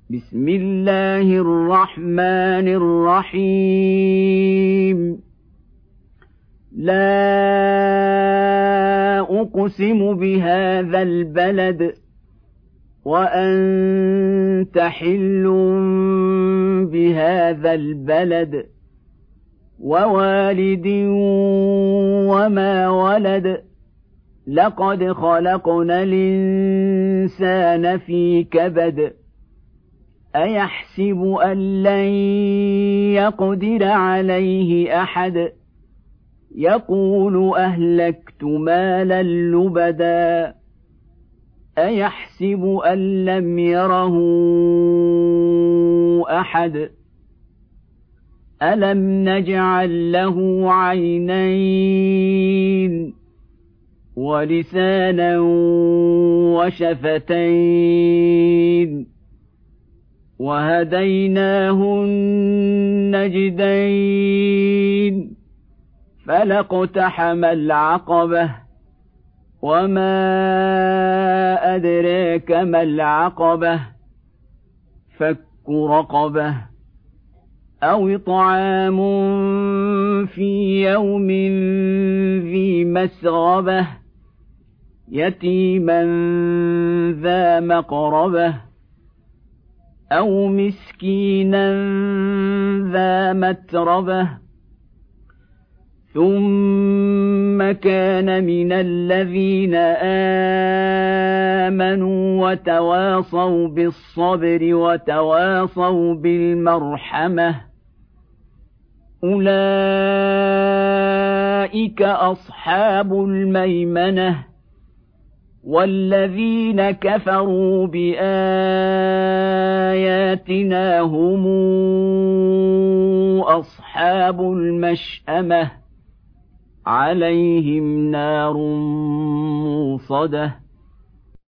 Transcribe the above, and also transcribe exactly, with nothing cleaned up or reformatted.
بسم الله الرحمن الرحيم لا أقسم بهذا البلد وأنت حل بهذا البلد ووالد وما ولد لقد خلقنا الإنسان في كبد أيحسب أن لن يقدر عليه أحد يقول أهلكت مالا لبدا أيحسب أن لم يره أحد ألم نجعل له عينين ولسانا وشفتين وهديناه النجدين فلاقتحم العقبة وما أدراك ما العقبة فك رقبة أو إطعام في يوم ذي مسغبة يتيما ذا مقربة أو مسكينا ذا متربة ثم كان من الذين آمنوا وتواصوا بالصبر وتواصوا بالمرحمة أولئك أصحاب الميمنة والذين كفروا بآياتنا هم أصحاب المشأمة عليهم نار موصدة